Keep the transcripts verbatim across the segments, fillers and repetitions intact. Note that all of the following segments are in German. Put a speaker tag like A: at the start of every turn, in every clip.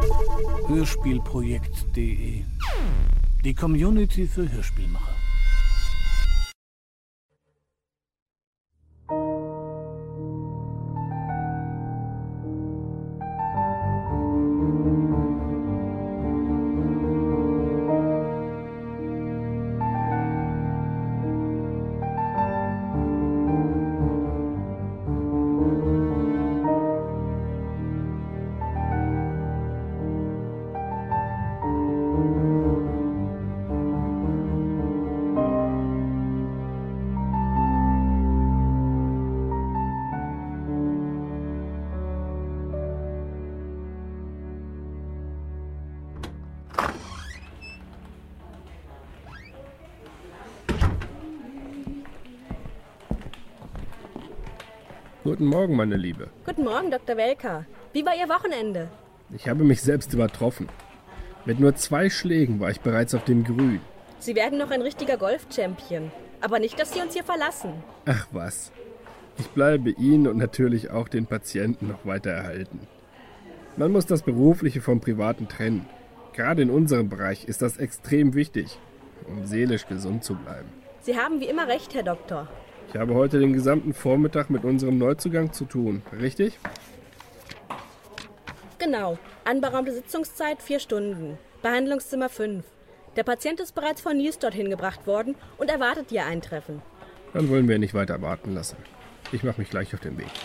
A: Hörspielprojekt punkt de. Die Community für Hörspielmacher.
B: Guten Morgen, meine Liebe.
C: Guten Morgen, Doktor Welker. Wie war Ihr Wochenende?
B: Ich habe mich selbst übertroffen. Mit nur zwei Schlägen war ich bereits auf dem Grün.
C: Sie werden noch ein richtiger Golf-Champion. Aber nicht, dass Sie uns hier verlassen.
B: Ach was. Ich bleibe Ihnen und natürlich auch den Patienten noch weiter erhalten. Man muss das Berufliche vom Privaten trennen. Gerade in unserem Bereich ist das extrem wichtig, um seelisch gesund zu bleiben.
C: Sie haben wie immer recht, Herr Doktor.
B: Ich habe heute den gesamten Vormittag mit unserem Neuzugang zu tun, richtig?
C: Genau. Anberaumte Sitzungszeit vier Stunden. Behandlungszimmer fünf. Der Patient ist bereits von Nils dorthin gebracht worden und erwartet Ihr Eintreffen.
B: Dann wollen wir nicht weiter warten lassen. Ich mache mich gleich auf den Weg.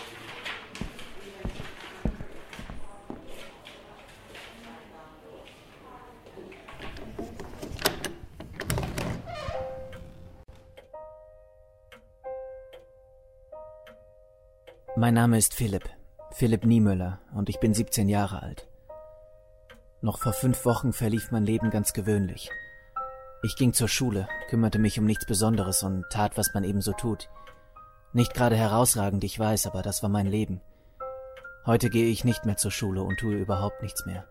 D: Mein Name ist Philipp, Philipp Niemöller, und ich bin siebzehn Jahre alt. Noch vor fünf Wochen verlief mein Leben ganz gewöhnlich. Ich ging zur Schule, kümmerte mich um nichts Besonderes und tat, was man eben so tut. Nicht gerade herausragend, ich weiß, aber das war mein Leben. Heute gehe ich nicht mehr zur Schule und tue überhaupt nichts mehr.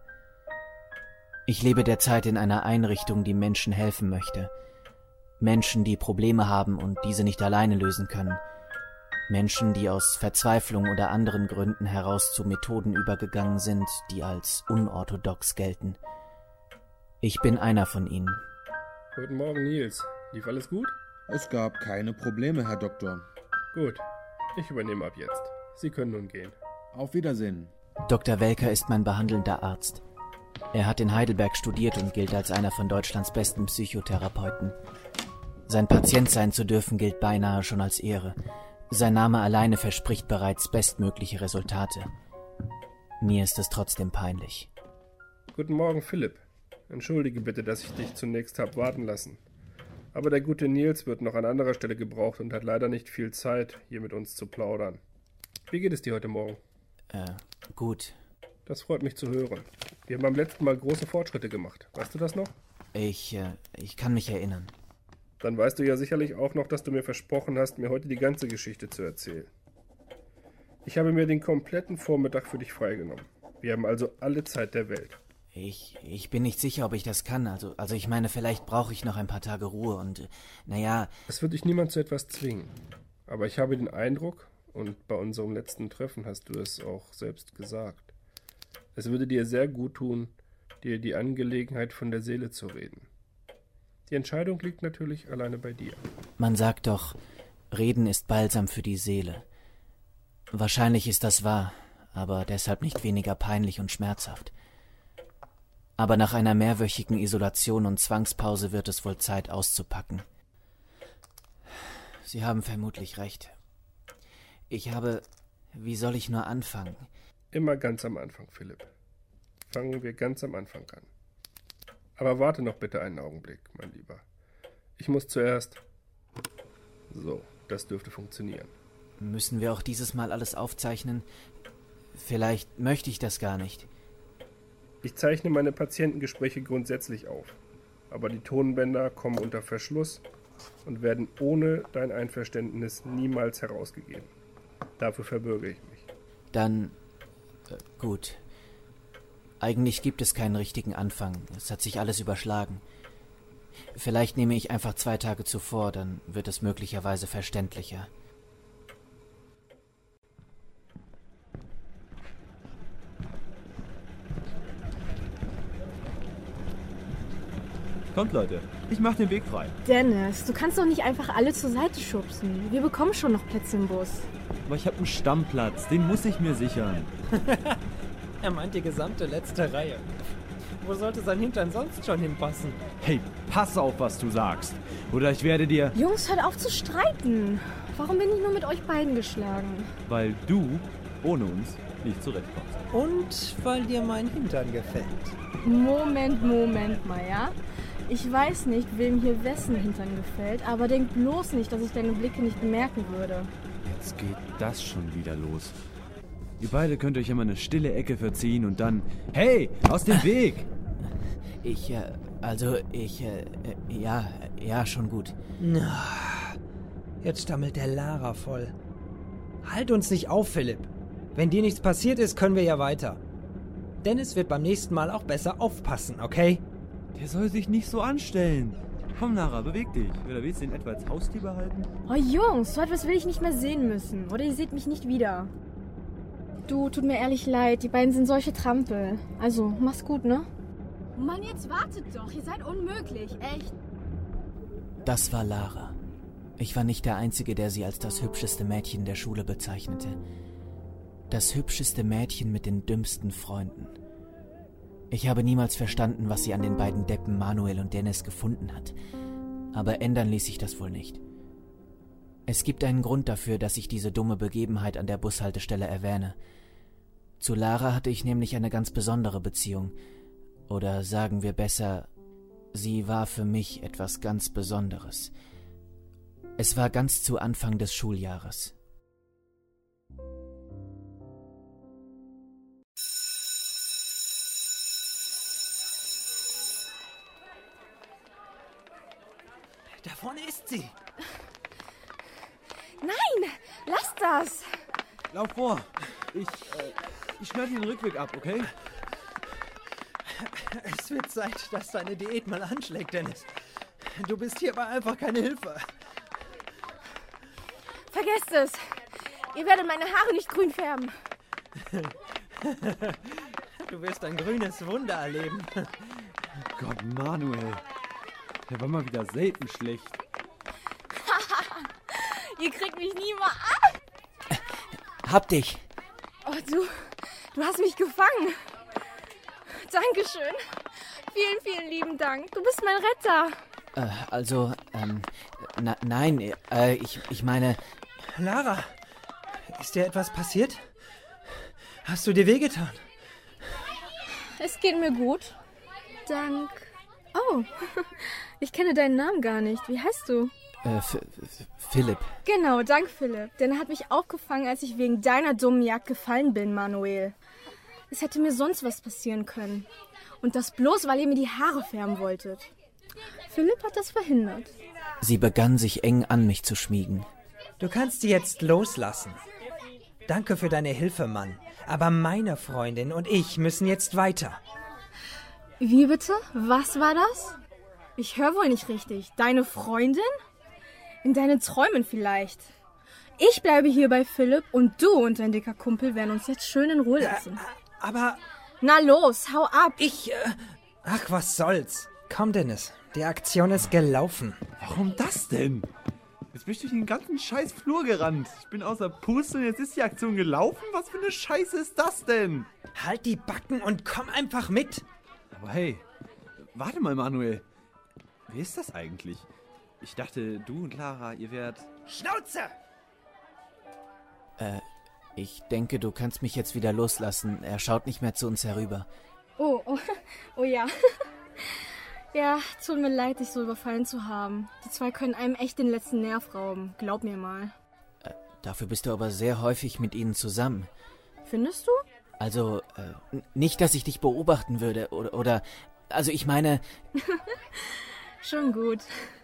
D: Ich lebe derzeit in einer Einrichtung, die Menschen helfen möchte. Menschen, die Probleme haben und diese nicht alleine lösen können. Menschen, die aus Verzweiflung oder anderen Gründen heraus zu Methoden übergegangen sind, die als unorthodox gelten. Ich bin einer von ihnen.
B: Guten Morgen, Nils. Lief alles gut?
E: Es gab keine Probleme, Herr Doktor.
B: Gut, ich übernehme ab jetzt. Sie können nun gehen.
E: Auf Wiedersehen.
D: Doktor Welker ist mein behandelnder Arzt. Er hat in Heidelberg studiert und gilt als einer von Deutschlands besten Psychotherapeuten. Sein Patient sein zu dürfen, gilt beinahe schon als Ehre. Sein Name alleine verspricht bereits bestmögliche Resultate. Mir ist es trotzdem peinlich.
B: Guten Morgen, Philipp. Entschuldige bitte, dass ich dich zunächst habe warten lassen. Aber der gute Nils wird noch an anderer Stelle gebraucht und hat leider nicht viel Zeit, hier mit uns zu plaudern. Wie geht es dir heute Morgen?
D: Äh, gut.
B: Das freut mich zu hören. Wir haben beim letzten Mal große Fortschritte gemacht. Weißt du das noch?
D: Ich, äh, ich kann mich erinnern.
B: Dann weißt du ja sicherlich auch noch, dass du mir versprochen hast, mir heute die ganze Geschichte zu erzählen. Ich habe mir den kompletten Vormittag für dich freigenommen. Wir haben also alle Zeit der Welt.
D: Ich, ich bin nicht sicher, ob ich das kann. Also, also ich meine, vielleicht brauche ich noch ein paar Tage Ruhe und, äh, naja...
B: Es wird dich niemand zu etwas zwingen. Aber ich habe den Eindruck, und bei unserem letzten Treffen hast du es auch selbst gesagt, es würde dir sehr gut tun, dir die Angelegenheit von der Seele zu reden. Die Entscheidung liegt natürlich alleine bei dir.
D: Man sagt doch, Reden ist Balsam für die Seele. Wahrscheinlich ist das wahr, aber deshalb nicht weniger peinlich und schmerzhaft. Aber nach einer mehrwöchigen Isolation und Zwangspause wird es wohl Zeit auszupacken. Sie haben vermutlich recht. Ich habe... Wie soll ich nur anfangen?
B: Immer ganz am Anfang, Philipp. Fangen wir ganz am Anfang an. Aber warte noch bitte einen Augenblick, mein Lieber. Ich muss zuerst... So, das dürfte funktionieren.
D: Müssen wir auch dieses Mal alles aufzeichnen? Vielleicht möchte ich das gar nicht.
B: Ich zeichne meine Patientengespräche grundsätzlich auf. Aber die Tonbänder kommen unter Verschluss und werden ohne dein Einverständnis niemals herausgegeben. Dafür verbürge ich mich.
D: Dann... Äh, gut. Eigentlich gibt es keinen richtigen Anfang. Es hat sich alles überschlagen. Vielleicht nehme ich einfach zwei Tage zuvor, dann wird es möglicherweise verständlicher.
F: Kommt, Leute, ich mach den Weg frei.
G: Dennis, du kannst doch nicht einfach alle zur Seite schubsen. Wir bekommen schon noch Plätze im Bus.
F: Aber ich habe einen Stammplatz, den muss ich mir sichern.
H: Er meint die gesamte letzte Reihe. Wo sollte sein Hintern sonst schon hinpassen?
F: Hey, pass auf, was du sagst. Oder ich werde dir...
G: Jungs, hört auf zu streiten. Warum bin ich nur mit euch beiden geschlagen?
F: Weil du ohne uns nicht zurechtkommst.
H: Und weil dir mein Hintern gefällt.
G: Moment, Moment mal, ja? Ich weiß nicht, wem hier wessen Hintern gefällt, aber denk bloß nicht, dass ich deine Blicke nicht bemerken würde.
F: Jetzt geht das schon wieder los. Ihr beide könnt euch immer eine stille Ecke verziehen und dann... Hey, aus dem Weg!
D: Ich, äh, also, ich, äh, ja, ja, schon gut.
H: Jetzt stammelt der Lara voll. Halt uns nicht auf, Philipp. Wenn dir nichts passiert ist, können wir ja weiter. Dennis wird beim nächsten Mal auch besser aufpassen, okay?
F: Der soll sich nicht so anstellen. Komm, Lara, beweg dich. Oder willst du ihn etwa als Haustier behalten?
G: Oh Jungs, so etwas will ich nicht mehr sehen müssen. Oder ihr seht mich nicht wieder. Du, tut mir ehrlich leid, die beiden sind solche Trampel. Also, mach's gut, ne? Mann, jetzt wartet doch, ihr seid unmöglich, echt.
D: Das war Lara. Ich war nicht der Einzige, der sie als das hübscheste Mädchen der Schule bezeichnete. Das hübscheste Mädchen mit den dümmsten Freunden. Ich habe niemals verstanden, was sie an den beiden Deppen Manuel und Dennis gefunden hat. Aber ändern ließ sich das wohl nicht. Es gibt einen Grund dafür, dass ich diese dumme Begebenheit an der Bushaltestelle erwähne. Zu Lara hatte ich nämlich eine ganz besondere Beziehung. Oder sagen wir besser, sie war für mich etwas ganz Besonderes. Es war ganz zu Anfang des Schuljahres.
H: Da vorne ist sie.
G: Nein, lass das.
F: Lauf vor. Ich, äh, ich schneide dir den Rückweg ab, okay?
H: Es wird Zeit, dass deine Diät mal anschlägt, Dennis. Du bist hier aber einfach keine Hilfe.
G: Vergesst es. Ihr werdet meine Haare nicht grün färben.
H: Du wirst ein grünes Wunder erleben.
F: Gott, Manuel. Der war mal wieder selten schlecht.
G: Ihr kriegt mich nie mal ab.
D: Hab dich.
G: Oh, du, du hast mich gefangen. Dankeschön. Vielen, vielen lieben Dank. Du bist mein Retter.
D: Äh, also, ähm, na, nein, äh, ich, ich meine...
H: Lara, ist dir etwas passiert? Hast du dir wehgetan?
G: Es geht mir gut. Dank. Oh, ich kenne deinen Namen gar nicht. Wie heißt du?
D: Äh, F- F- Philipp.
G: Genau, dank Philipp. Denn er hat mich aufgefangen, als ich wegen deiner dummen Jagd gefallen bin, Manuel. Es hätte mir sonst was passieren können. Und das bloß, weil ihr mir die Haare färben wolltet. Philipp hat das verhindert.
D: Sie begann sich eng an mich zu schmiegen.
H: Du kannst sie jetzt loslassen. Danke für deine Hilfe, Mann. Aber meine Freundin und ich müssen jetzt weiter.
G: Wie bitte? Was war das? Ich höre wohl nicht richtig. Deine Freundin? In deinen Träumen vielleicht. Ich bleibe hier bei Philipp und du und dein dicker Kumpel werden uns jetzt schön in Ruhe lassen.
H: Äh, aber...
G: Na los, hau ab.
H: Ich... Äh, ach, was soll's. Komm, Dennis. Die Aktion ist gelaufen.
F: Warum das denn? Jetzt bin ich durch den ganzen scheiß Flur gerannt. Ich bin außer Puste und jetzt ist die Aktion gelaufen? Was für eine Scheiße ist das denn?
H: Halt die Backen und komm einfach mit.
F: Aber hey, warte mal, Manuel. Wer ist das eigentlich? Ich dachte, du und Lara, ihr wärt...
H: Schnauze!
D: Äh, ich denke, du kannst mich jetzt wieder loslassen. Er schaut nicht mehr zu uns herüber.
G: Oh, oh, oh ja. Ja, tut mir leid, dich so überfallen zu haben. Die zwei können einem echt den letzten Nerv rauben. Glaub mir mal.
D: Äh, dafür bist du aber sehr häufig mit ihnen zusammen.
G: Findest du?
D: Also, äh, n- nicht, dass ich dich beobachten würde, oder, oder also ich meine...
G: Schon gut.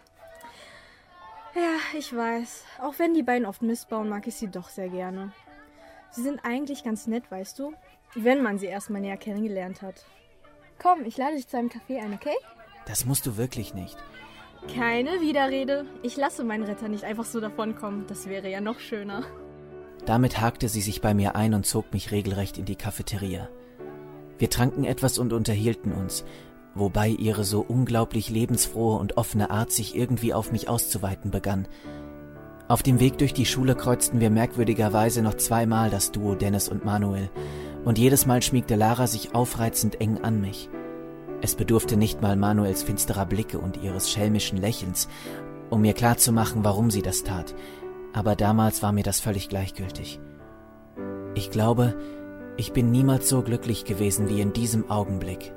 G: Ja, ich weiß. Auch wenn die beiden oft Mist bauen, mag ich sie doch sehr gerne. Sie sind eigentlich ganz nett, weißt du? Wenn man sie erstmal näher kennengelernt hat. Komm, ich lade dich zu einem Café ein, okay?
D: Das musst du wirklich nicht.
G: Keine Widerrede. Ich lasse meinen Retter nicht einfach so davonkommen. Das wäre ja noch schöner.
D: Damit hakte sie sich bei mir ein und zog mich regelrecht in die Cafeteria. Wir tranken etwas und unterhielten uns, wobei ihre so unglaublich lebensfrohe und offene Art sich irgendwie auf mich auszuweiten begann. Auf dem Weg durch die Schule kreuzten wir merkwürdigerweise noch zweimal das Duo Dennis und Manuel, und jedes Mal schmiegte Lara sich aufreizend eng an mich. Es bedurfte nicht mal Manuels finsterer Blicke und ihres schelmischen Lächelns, um mir klarzumachen, warum sie das tat, aber damals war mir das völlig gleichgültig. Ich glaube, ich bin niemals so glücklich gewesen wie in diesem Augenblick.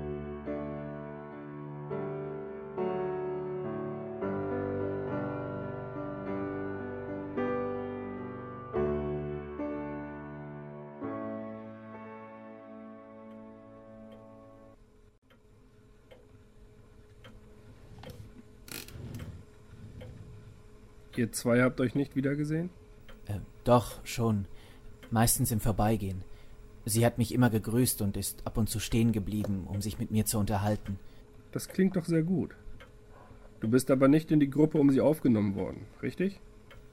B: Ihr zwei habt euch nicht wiedergesehen?
D: Äh, doch, schon. Meistens im Vorbeigehen. Sie hat mich immer gegrüßt und ist ab und zu stehen geblieben, um sich mit mir zu unterhalten.
B: Das klingt doch sehr gut. Du bist aber nicht in die Gruppe um sie aufgenommen worden, richtig?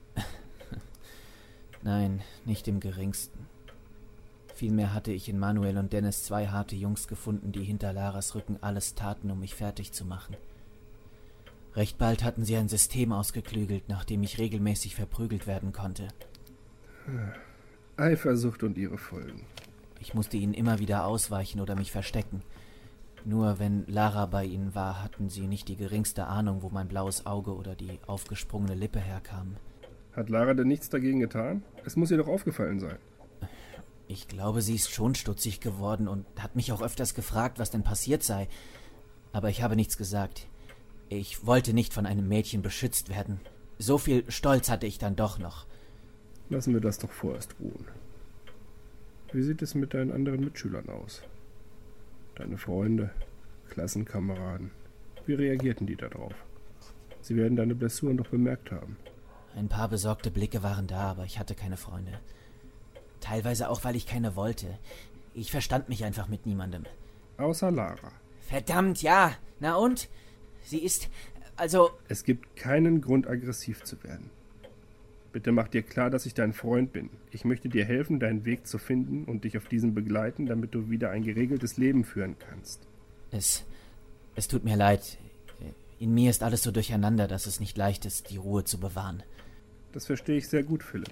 D: Nein, nicht im geringsten. Vielmehr hatte ich in Manuel und Dennis zwei harte Jungs gefunden, die hinter Laras Rücken alles taten, um mich fertig zu machen. Recht bald hatten sie ein System ausgeklügelt, nach dem ich regelmäßig verprügelt werden konnte.
B: Eifersucht und ihre Folgen.
D: Ich musste ihnen immer wieder ausweichen oder mich verstecken. Nur wenn Lara bei ihnen war, hatten sie nicht die geringste Ahnung, wo mein blaues Auge oder die aufgesprungene Lippe herkamen.
B: Hat Lara denn nichts dagegen getan? Es muss ihr doch aufgefallen sein.
D: Ich glaube, sie ist schon stutzig geworden und hat mich auch öfters gefragt, was denn passiert sei. Aber ich habe nichts gesagt. Ich wollte nicht von einem Mädchen beschützt werden. So viel Stolz hatte ich dann doch noch.
B: Lassen wir das doch vorerst ruhen. Wie sieht es mit deinen anderen Mitschülern aus? Deine Freunde, Klassenkameraden, wie reagierten die darauf? Sie werden deine Blessuren doch bemerkt haben.
D: Ein paar besorgte Blicke waren da, aber ich hatte keine Freunde. Teilweise auch, weil ich keine wollte. Ich verstand mich einfach mit niemandem.
B: Außer Lara.
D: Verdammt, ja. Na und? Sie ist, also...
B: Es gibt keinen Grund, aggressiv zu werden. Bitte mach dir klar, dass ich dein Freund bin. Ich möchte dir helfen, deinen Weg zu finden und dich auf diesem begleiten, damit du wieder ein geregeltes Leben führen kannst.
D: Es, es tut mir leid. In mir ist alles so durcheinander, dass es nicht leicht ist, die Ruhe zu bewahren.
B: Das verstehe ich sehr gut, Philipp.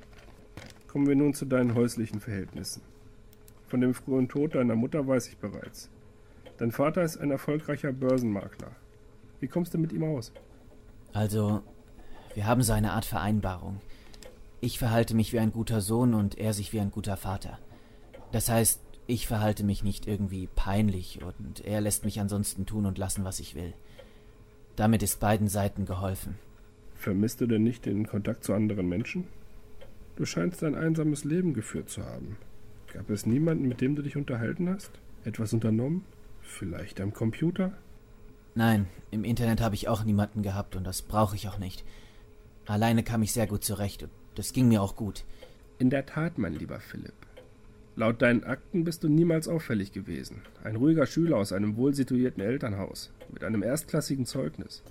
B: Kommen wir nun zu deinen häuslichen Verhältnissen. Von dem frühen Tod deiner Mutter weiß ich bereits. Dein Vater ist ein erfolgreicher Börsenmakler. Wie kommst du mit ihm aus?
D: Also, wir haben so eine Art Vereinbarung. Ich verhalte mich wie ein guter Sohn und er sich wie ein guter Vater. Das heißt, ich verhalte mich nicht irgendwie peinlich und er lässt mich ansonsten tun und lassen, was ich will. Damit ist beiden Seiten geholfen.
B: Vermisst du denn nicht den Kontakt zu anderen Menschen? Du scheinst ein einsames Leben geführt zu haben. Gab es niemanden, mit dem du dich unterhalten hast? Etwas unternommen? Vielleicht am Computer?
D: Nein, im Internet habe ich auch niemanden gehabt und das brauche ich auch nicht. Alleine kam ich sehr gut zurecht und das ging mir auch gut.
B: In der Tat, mein lieber Philipp. Laut deinen Akten bist du niemals auffällig gewesen. Ein ruhiger Schüler aus einem wohlsituierten Elternhaus, mit einem erstklassigen Zeugnis.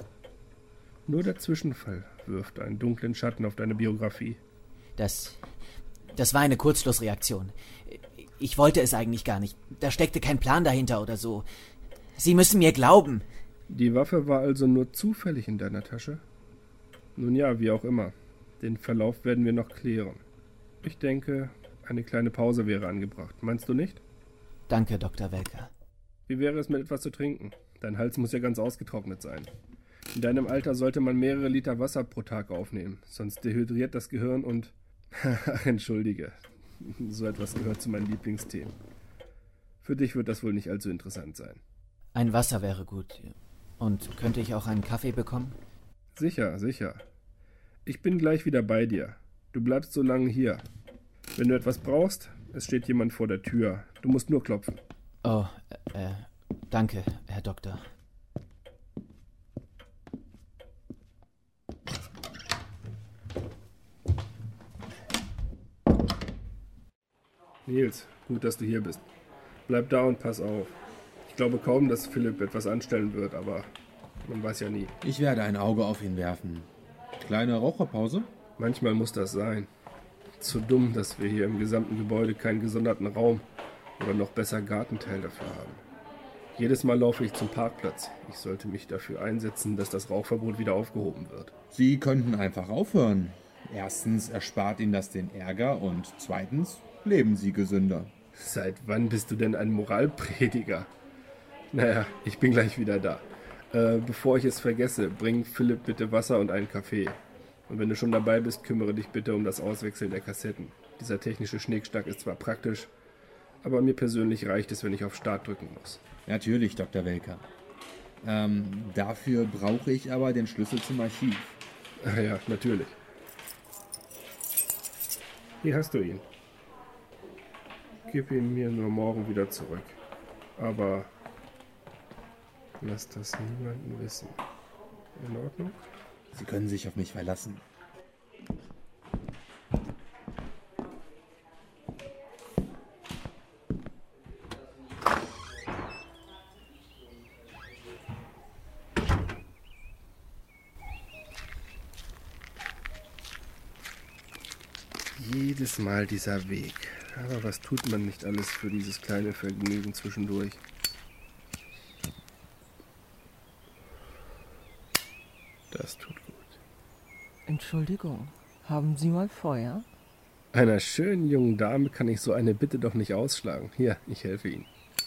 B: Nur der Zwischenfall wirft einen dunklen Schatten auf deine Biografie.
D: Das, das war eine Kurzschlussreaktion. Ich wollte es eigentlich gar nicht. Da steckte kein Plan dahinter oder so. Sie müssen mir glauben.
B: Die Waffe war also nur zufällig in deiner Tasche? Nun ja, wie auch immer. Den Verlauf werden wir noch klären. Ich denke, eine kleine Pause wäre angebracht. Meinst du nicht?
D: Danke, Doktor Welker.
B: Wie wäre es mit etwas zu trinken? Dein Hals muss ja ganz ausgetrocknet sein. In deinem Alter sollte man mehrere Liter Wasser pro Tag aufnehmen, sonst dehydriert das Gehirn und... Entschuldige, so etwas gehört zu meinen Lieblingsthemen. Für dich wird das wohl nicht allzu interessant sein.
D: Ein Wasser wäre gut. Und könnte ich auch einen Kaffee bekommen?
B: Sicher, sicher. Ich bin gleich wieder bei dir. Du bleibst so lange hier. Wenn du etwas brauchst, es steht jemand vor der Tür. Du musst nur klopfen.
D: Oh, äh, danke, Herr Doktor.
B: Nils, gut, dass du hier bist. Bleib da und pass auf. Ich glaube kaum, dass Philipp etwas anstellen wird, aber man weiß ja nie.
E: Ich werde ein Auge auf ihn werfen. Kleine Raucherpause?
B: Manchmal muss das sein. Zu dumm, dass wir hier im gesamten Gebäude keinen gesonderten Raum oder noch besser Gartenteil dafür haben. Jedes Mal laufe ich zum Parkplatz. Ich sollte mich dafür einsetzen, dass das Rauchverbot wieder aufgehoben wird.
E: Sie könnten einfach aufhören. Erstens erspart Ihnen das den Ärger und zweitens leben Sie gesünder.
B: Seit wann bist du denn ein Moralprediger? Naja, ich bin gleich wieder da. Äh, bevor ich es vergesse, bring Philipp bitte Wasser und einen Kaffee. Und wenn du schon dabei bist, kümmere dich bitte um das Auswechseln der Kassetten. Dieser technische Schnickschnack ist zwar praktisch, aber mir persönlich reicht es, wenn ich auf Start drücken muss.
E: Natürlich, Doktor Welker. Ähm, dafür brauche ich aber den Schlüssel zum Archiv.
B: Ach ja, natürlich. Hier hast du ihn. Gib ihn mir nur morgen wieder zurück. Aber lass das niemanden wissen. In Ordnung?
E: Sie können sich auf mich verlassen.
B: Jedes Mal dieser Weg. Aber was tut man nicht alles für dieses kleine Vergnügen zwischendurch? Das tut gut.
I: Entschuldigung, haben Sie mal Feuer?
B: Einer schönen jungen Dame kann ich so eine Bitte doch nicht ausschlagen. Hier, ich helfe Ihnen.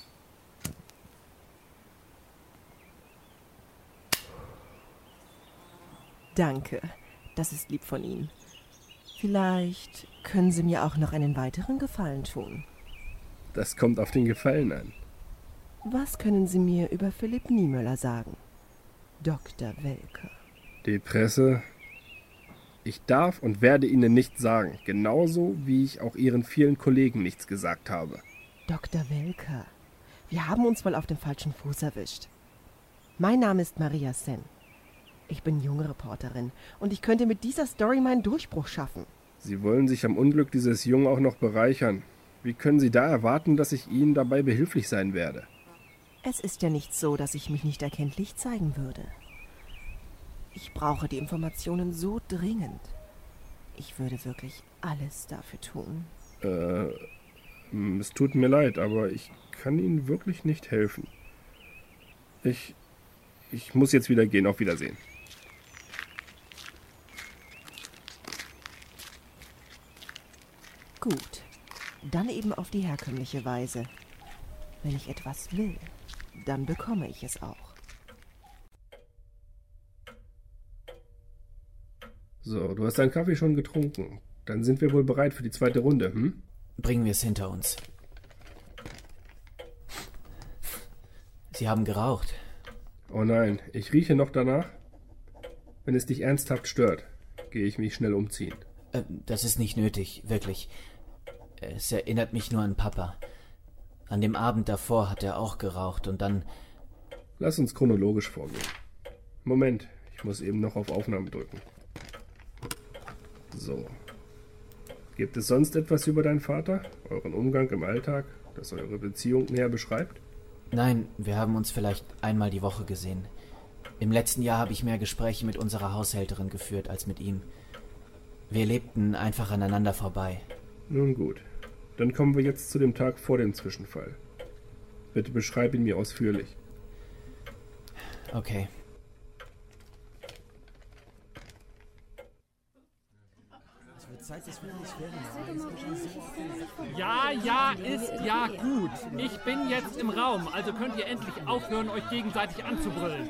I: Danke, das ist lieb von Ihnen. Vielleicht können Sie mir auch noch einen weiteren Gefallen tun.
B: Das kommt auf den Gefallen an.
I: Was können Sie mir über Philipp Niemöller sagen, Doktor Welker?
B: Die Presse... Ich darf und werde Ihnen nichts sagen, genauso wie ich auch Ihren vielen Kollegen nichts gesagt habe.
I: Doktor Welker, wir haben uns wohl auf dem falschen Fuß erwischt. Mein Name ist Maria Sen. Ich bin junge Reporterin und ich könnte mit dieser Story meinen Durchbruch schaffen.
B: Sie wollen sich am Unglück dieses Jungen auch noch bereichern. Wie können Sie da erwarten, dass ich Ihnen dabei behilflich sein werde?
I: Es ist ja nicht so, dass ich mich nicht erkenntlich zeigen würde. Ich brauche die Informationen so dringend. Ich würde wirklich alles dafür tun.
B: Äh, es tut mir leid, aber ich kann Ihnen wirklich nicht helfen. Ich, ich muss jetzt wieder gehen. Auf Wiedersehen.
I: Gut, dann eben auf die herkömmliche Weise. Wenn ich etwas will, dann bekomme ich es auch.
B: So, du hast deinen Kaffee schon getrunken. Dann sind wir wohl bereit für die zweite Runde, hm?
D: Bringen wir es hinter uns. Sie haben geraucht.
B: Oh nein, ich rieche noch danach. Wenn es dich ernsthaft stört, gehe ich mich schnell umziehen.
D: Äh, das ist nicht nötig, wirklich. Es erinnert mich nur an Papa. An dem Abend davor hat er auch geraucht und dann...
B: Lass uns chronologisch vorgehen. Moment, ich muss eben noch auf Aufnahme drücken. So. Gibt es sonst etwas über deinen Vater, euren Umgang im Alltag, das eure Beziehung näher beschreibt?
D: Nein, wir haben uns vielleicht einmal die Woche gesehen. Im letzten Jahr habe ich mehr Gespräche mit unserer Haushälterin geführt als mit ihm. Wir lebten einfach aneinander vorbei.
B: Nun gut, dann kommen wir jetzt zu dem Tag vor dem Zwischenfall. Bitte beschreib ihn mir ausführlich.
D: Okay.
J: Ja, ja, ist ja gut. Ich bin jetzt im Raum, also könnt ihr endlich aufhören, euch gegenseitig anzubrüllen.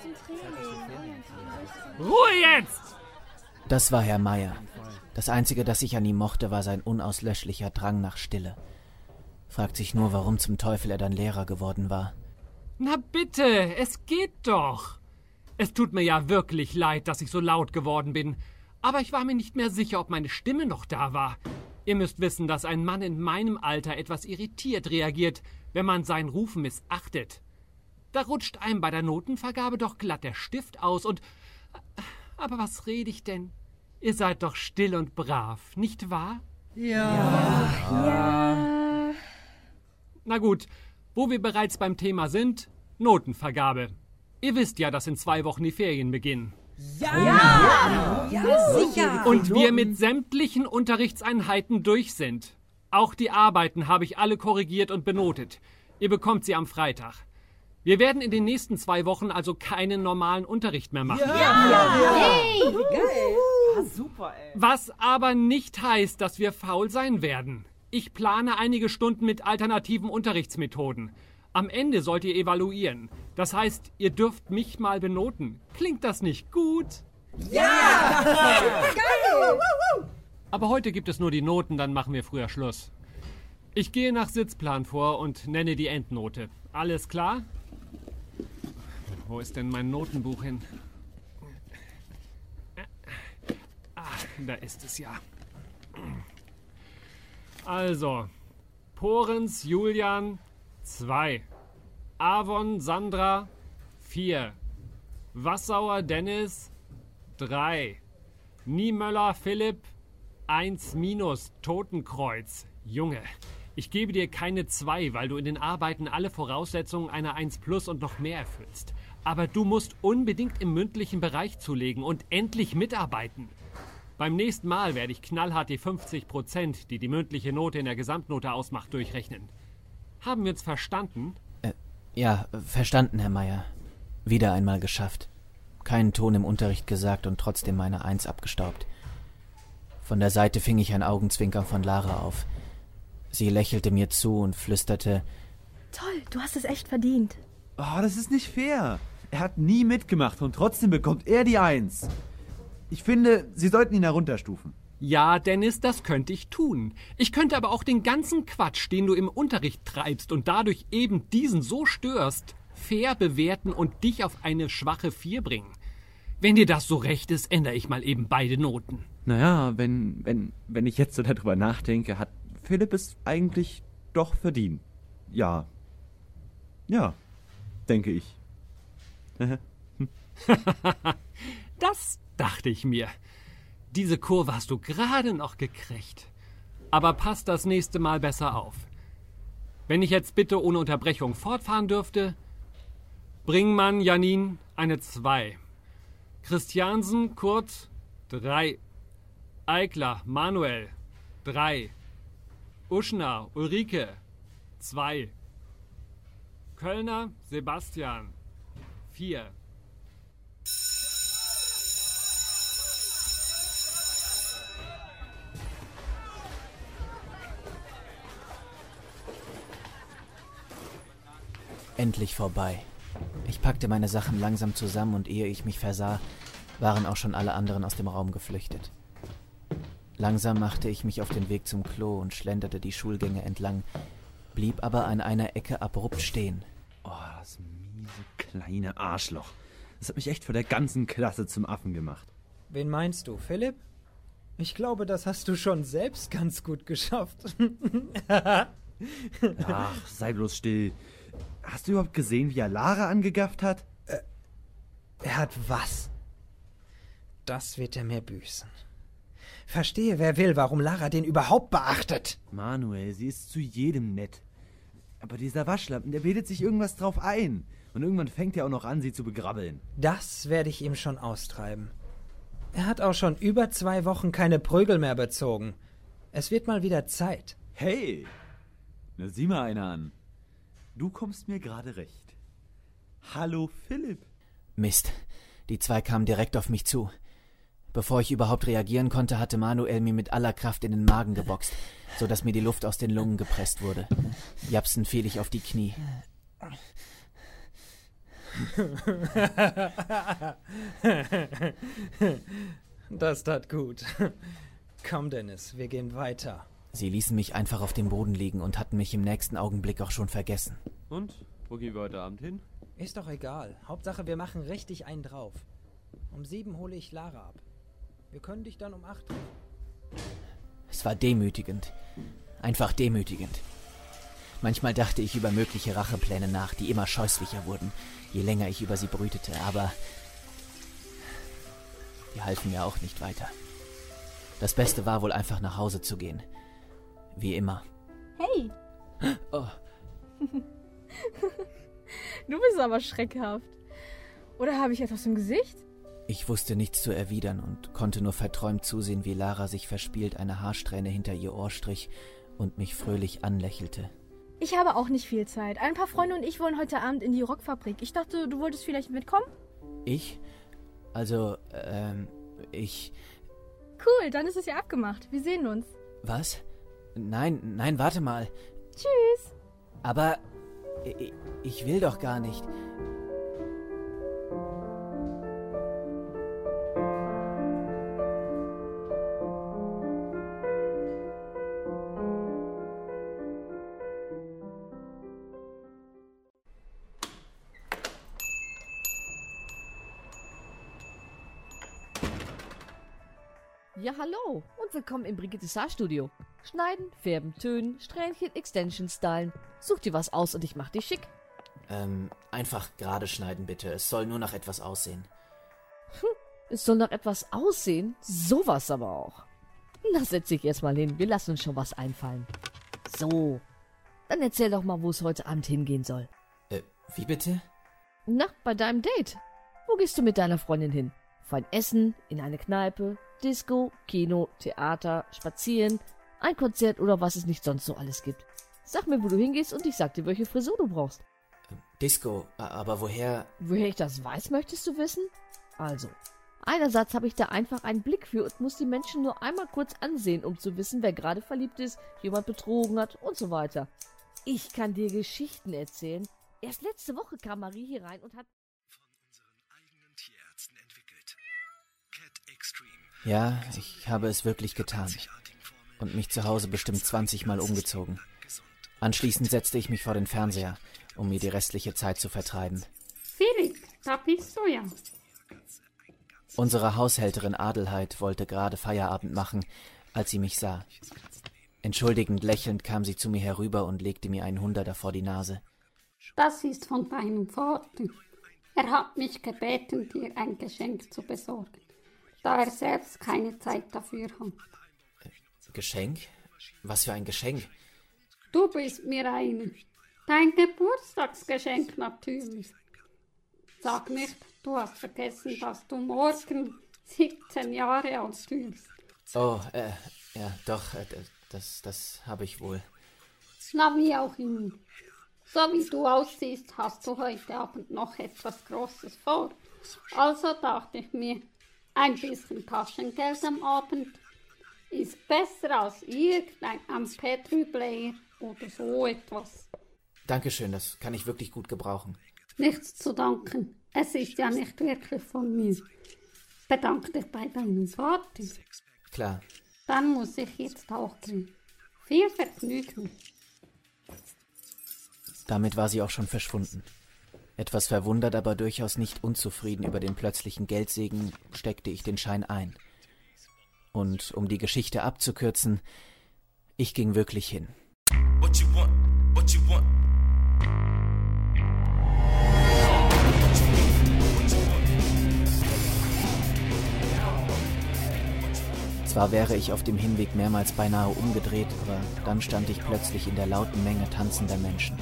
J: Ruhe jetzt!
D: Das war Herr Meier. Das Einzige, das ich an ihm mochte, war sein unauslöschlicher Drang nach Stille. Fragt sich nur, warum zum Teufel er dann Lehrer geworden war.
J: Na bitte, es geht doch. Es tut mir ja wirklich leid, dass ich so laut geworden bin. Aber ich war mir nicht mehr sicher, ob meine Stimme noch da war. Ihr müsst wissen, dass ein Mann in meinem Alter etwas irritiert reagiert, wenn man seinen Ruf missachtet. Da rutscht einem bei der Notenvergabe doch glatt der Stift aus und... Aber was rede ich denn? Ihr seid doch still und brav, nicht wahr?
G: Ja. Ja. ja.
J: Na gut, wo wir bereits beim Thema sind, Notenvergabe. Ihr wisst ja, dass in zwei Wochen die Ferien beginnen.
G: Ja! Ja, ja, ja sicher!
J: Und wir mit sämtlichen Unterrichtseinheiten durch sind. Auch die Arbeiten habe ich alle korrigiert und benotet. Ihr bekommt sie am Freitag. Wir werden in den nächsten zwei Wochen also keinen normalen Unterricht mehr machen.
F: Ja! ja. ja.
I: Hey, wie geil.
F: Ah, super, ey.
J: Was aber nicht heißt, dass wir faul sein werden. Ich plane einige Stunden mit alternativen Unterrichtsmethoden. Am Ende sollt ihr evaluieren. Das heißt, ihr dürft mich mal benoten. Klingt das nicht gut?
I: Ja! Geil!
J: Aber heute gibt es nur die Noten, dann machen wir früher Schluss. Ich gehe nach Sitzplan vor und nenne die Endnote. Alles klar? Wo ist denn mein Notenbuch hin? Ah, da ist es ja. Also, Porens Julian zwei, Avon Sandra vier, Wassauer Dennis drei, Niemöller Philipp eins minus, Totenkreuz. Junge, ich gebe dir keine zwei, weil du in den Arbeiten alle Voraussetzungen einer eins plus und noch mehr erfüllst. Aber du musst unbedingt im mündlichen Bereich zulegen und endlich mitarbeiten. Beim nächsten Mal werde ich knallhart die fünfzig Prozent, die die mündliche Note in der Gesamtnote ausmacht, durchrechnen. Haben wir uns verstanden?
D: Äh, ja, verstanden, Herr Meier. Wieder einmal geschafft. Keinen Ton im Unterricht gesagt und trotzdem meine Eins abgestaubt. Von der Seite fing ich ein Augenzwinkern von Lara auf. Sie lächelte mir zu und flüsterte:
G: Toll, du hast es echt verdient.
F: Oh, das ist nicht fair. Er hat nie mitgemacht und trotzdem bekommt er die Eins. Ich finde, Sie sollten ihn herunterstufen.
J: Ja, Dennis, das könnte ich tun. Ich könnte aber auch den ganzen Quatsch, den du im Unterricht treibst und dadurch eben diesen so störst, fair bewerten und dich auf eine schwache Vier bringen. Wenn dir das so recht ist, ändere ich mal eben beide Noten.
F: Naja, wenn, wenn, wenn ich jetzt so darüber nachdenke, hat Philipp es eigentlich doch verdient. Ja. Ja, denke ich.
J: Das dachte ich mir. Diese Kurve hast du gerade noch gekriegt. Aber passt das nächste Mal besser auf. Wenn ich jetzt bitte ohne Unterbrechung fortfahren dürfte. Bringmann, Janin, eine zwei. Christiansen, Kurt, drei. Eickler, Manuel, drei. Uschner, Ulrike, zwei. Kölner, Sebastian, vier.
D: Endlich vorbei. Ich packte meine Sachen langsam zusammen und ehe ich mich versah, waren auch schon alle anderen aus dem Raum geflüchtet. Langsam machte ich mich auf den Weg zum Klo und schlenderte die Schulgänge entlang, blieb aber an einer Ecke abrupt stehen.
F: Oh, das miese kleine Arschloch. Das hat mich echt vor der ganzen Klasse zum Affen gemacht.
H: Wen meinst du, Philipp? Ich glaube, das hast du schon selbst ganz gut geschafft.
F: Ach, sei bloß still. Hast du überhaupt gesehen, wie er Lara angegafft hat?
H: Äh, er hat was? Das wird er mir büßen. Verstehe, wer will, warum Lara den überhaupt beachtet.
F: Manuel, sie ist zu jedem nett. Aber dieser Waschlappen, der bildet sich irgendwas drauf ein. Und irgendwann fängt er auch noch an, sie zu begrabbeln.
H: Das werde ich ihm schon austreiben. Er hat auch schon über zwei Wochen keine Prügel mehr bezogen. Es wird mal wieder Zeit.
F: Hey, na sieh mal einer an. Du kommst mir gerade recht. Hallo, Philipp.
D: Mist, die zwei kamen direkt auf mich zu. Bevor ich überhaupt reagieren konnte, hatte Manuel mir mit aller Kraft in den Magen geboxt, sodass mir die Luft aus den Lungen gepresst wurde. Japsend fiel ich auf die Knie.
H: Das tat gut. Komm, Dennis, wir gehen weiter.
D: Sie ließen mich einfach auf dem Boden liegen und hatten mich im nächsten Augenblick auch schon vergessen.
K: Und? Wo gehen wir heute Abend hin?
H: Ist doch egal. Hauptsache, wir machen richtig einen drauf. Um sieben hole ich Lara ab. Wir können dich dann um acht treffen.
D: Es war demütigend. Einfach demütigend. Manchmal dachte ich über mögliche Rachepläne nach, die immer scheußlicher wurden, je länger ich über sie brütete, aber die halfen mir auch nicht weiter. Das Beste war wohl einfach nach Hause zu gehen. Wie immer.
G: Hey!
D: Oh.
G: Du bist aber schreckhaft. Oder habe ich etwas im Gesicht?
D: Ich wusste nichts zu erwidern und konnte nur verträumt zusehen, wie Lara sich verspielt eine Haarsträhne hinter ihr Ohr strich und mich fröhlich anlächelte.
G: Ich habe auch nicht viel Zeit. Ein paar Freunde und ich wollen heute Abend in die Rockfabrik. Ich dachte, du wolltest vielleicht mitkommen?
D: Ich? Also, ähm, ich...
G: Cool, dann ist es ja abgemacht. Wir sehen uns.
D: Was? Nein, nein, warte mal.
G: Tschüss.
D: Aber ich, ich will doch gar nicht.
L: Ja, hallo und willkommen im Brigittes Haarstudio. Schneiden, färben, tönen, Strähnchen, Extensions stylen. Such dir was aus und ich mach dich schick.
D: Ähm, einfach gerade schneiden, bitte. Es soll nur nach etwas aussehen.
L: Hm, es soll nach etwas aussehen? Sowas aber auch. Na, setz dich erst mal hin. Wir lassen uns schon was einfallen. So, dann erzähl doch mal, wo es heute Abend hingehen soll.
D: Äh, wie bitte?
L: Na, bei deinem Date. Wo gehst du mit deiner Freundin hin? Fein essen, in eine Kneipe, Disco, Kino, Theater, spazieren, ein Konzert oder was es nicht sonst so alles gibt. Sag mir, wo du hingehst und ich sag dir, welche Frisur du brauchst.
D: Disco, aber woher...
L: Woher ich das weiß, möchtest du wissen? Also, einerseits habe ich da einfach einen Blick für und muss die Menschen nur einmal kurz ansehen, um zu wissen, wer gerade verliebt ist, jemand betrogen hat und so weiter. Ich kann dir Geschichten erzählen. Erst letzte Woche kam Marie hier rein und hat...
D: Ja, ich habe es wirklich getan. Und mich zu Hause bestimmt zwanzig Mal umgezogen. Anschließend setzte ich mich vor den Fernseher, um mir die restliche Zeit zu vertreiben.
M: Philipp, da bist du ja.
D: Unsere Haushälterin Adelheid wollte gerade Feierabend machen, als sie mich sah. Entschuldigend lächelnd kam sie zu mir herüber und legte mir einen Hunderter vor die Nase.
M: Das ist von deinem Vater. Er hat mich gebeten, dir ein Geschenk zu besorgen, da er selbst keine Zeit dafür hat.
D: Geschenk? Was für ein Geschenk?
M: Du bist mir ein. Dein Geburtstagsgeschenk natürlich. Sag nicht, du hast vergessen, dass du morgen siebzehn Jahre alt wirst.
D: Oh, äh, ja, doch, äh, das, das habe ich wohl.
M: Na, wie auch immer. So wie du aussiehst, hast du heute Abend noch etwas Großes vor. Also dachte ich mir, ein bisschen Taschengeld am Abend ist besser als irgendein M P drei Player oder so etwas.
D: Dankeschön, das kann ich wirklich gut gebrauchen.
M: Nichts zu danken. Es ist ja nicht wirklich von mir. Bedank dich bei deinem Vater.
D: Klar.
M: Dann muss ich jetzt auch gehen. Viel Vergnügen.
D: Damit war sie auch schon verschwunden. Etwas verwundert, aber durchaus nicht unzufrieden über den plötzlichen Geldsegen, steckte ich den Schein ein. Und um die Geschichte abzukürzen, ich ging wirklich hin. What you want? What you want? Zwar wäre ich auf dem Hinweg mehrmals beinahe umgedreht, aber dann stand ich plötzlich in der lauten Menge tanzender Menschen.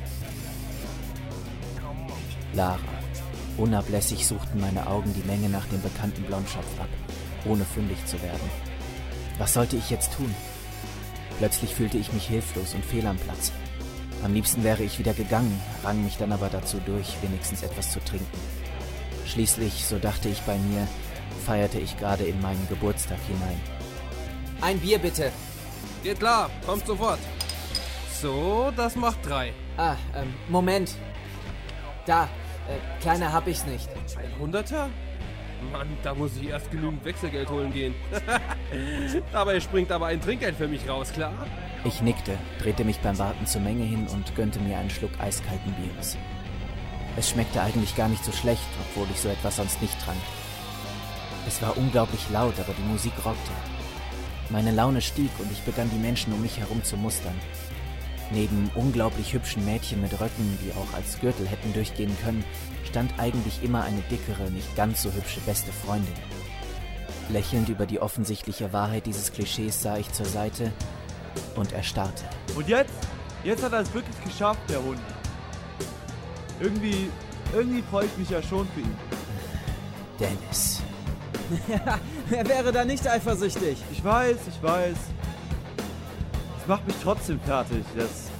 D: Lara. Unablässig suchten meine Augen die Menge nach dem bekannten Blondschopf ab, ohne fündig zu werden. Was sollte ich jetzt tun? Plötzlich fühlte ich mich hilflos und fehl am Platz. Am liebsten wäre ich wieder gegangen, rang mich dann aber dazu durch, wenigstens etwas zu trinken. Schließlich, so dachte ich bei mir, feierte ich gerade in meinen Geburtstag hinein. Ein Bier bitte!
N: Geht klar, kommt sofort. So, das macht drei.
D: Ah, ähm, Moment. Da, äh, kleiner hab ich's nicht.
N: Ein Hunderter? Mann, da muss ich erst genügend Wechselgeld holen gehen. Dabei springt aber ein Trinkgeld für mich raus, klar?
D: Ich nickte, drehte mich beim Warten zur Menge hin und gönnte mir einen Schluck eiskalten Bieres. Es schmeckte eigentlich gar nicht so schlecht, obwohl ich so etwas sonst nicht trank. Es war unglaublich laut, aber die Musik rockte. Meine Laune stieg und ich begann die Menschen um mich herum zu mustern. Neben unglaublich hübschen Mädchen mit Röcken, die auch als Gürtel hätten durchgehen können, stand eigentlich immer eine dickere, nicht ganz so hübsche beste Freundin. Lächelnd über die offensichtliche Wahrheit dieses Klischees sah ich zur Seite und erstarrte.
F: Und jetzt? Jetzt hat er es wirklich geschafft, der Hund. Irgendwie, irgendwie freue ich mich ja schon für ihn.
D: Dennis.
O: Wer wäre da nicht eifersüchtig?
F: Ich weiß, ich weiß. Es macht mich trotzdem fertig, dass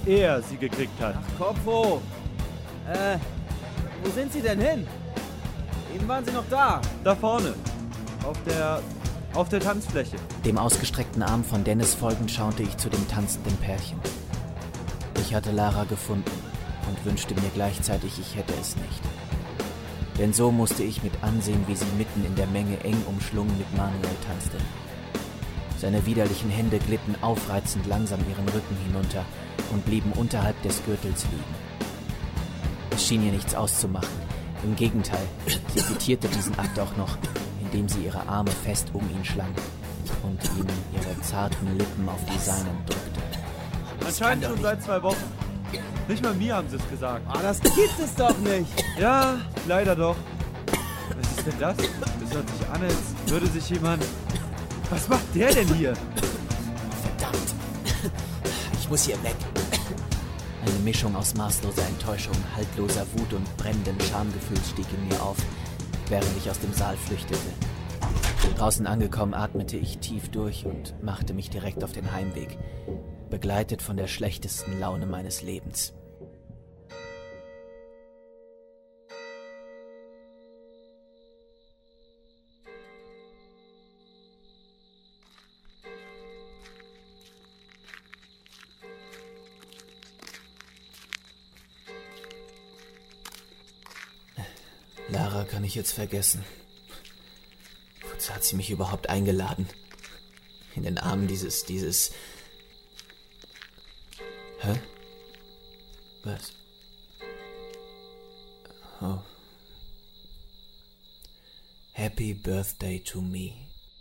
F: er sie gekriegt hat.
O: Ach, Kopf hoch. Äh, wo sind Sie denn hin? Eben waren Sie noch da.
F: Da vorne. Auf der... auf der Tanzfläche.
D: Dem ausgestreckten Arm von Dennis folgend schaute ich zu dem tanzenden Pärchen. Ich hatte Lara gefunden und wünschte mir gleichzeitig, ich hätte es nicht. Denn so musste ich mit ansehen, wie sie mitten in der Menge eng umschlungen mit Manuel tanzte. Seine widerlichen Hände glitten aufreizend langsam ihren Rücken hinunter und blieben unterhalb des Gürtels liegen. Es schien ihr nichts auszumachen. Im Gegenteil, sie quittierte diesen Akt auch noch, indem sie ihre Arme fest um ihn schlang und ihm ihre zarten Lippen auf die seinen drückte.
F: Anscheinend schon seit zwei Wochen. Nicht mal mir haben sie es gesagt.
O: Ah, das gibt es doch nicht.
F: Ja, leider doch. Was ist denn das? Das hört sich an, als würde sich jemand... Was macht der denn hier?
D: Verdammt. Ich muss hier weg. Eine Mischung aus maßloser Enttäuschung, haltloser Wut und brennendem Schamgefühl stieg in mir auf, während ich aus dem Saal flüchtete. Draußen angekommen atmete ich tief durch und machte mich direkt auf den Heimweg, begleitet von der schlechtesten Laune meines Lebens. Lara kann ich jetzt vergessen. Wozu hat sie mich überhaupt eingeladen? In den Armen dieses, dieses... Hä? Was? Oh. Happy Birthday to me.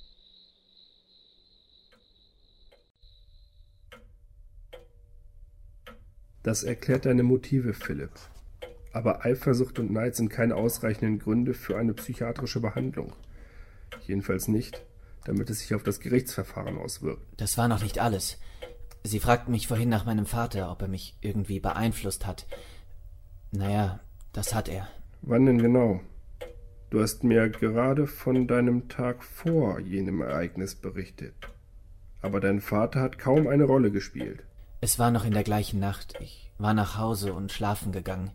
B: Das erklärt deine Motive, Philipp. Aber Eifersucht und Neid sind keine ausreichenden Gründe für eine psychiatrische Behandlung. Jedenfalls nicht, damit es sich auf das Gerichtsverfahren auswirkt.
D: Das war noch nicht alles. Sie fragten mich vorhin nach meinem Vater, ob er mich irgendwie beeinflusst hat. Naja, das hat er.
B: Wann denn genau? Du hast mir gerade von deinem Tag vor jenem Ereignis berichtet. Aber dein Vater hat kaum eine Rolle gespielt.
D: Es war noch in der gleichen Nacht. Ich war nach Hause und schlafen gegangen.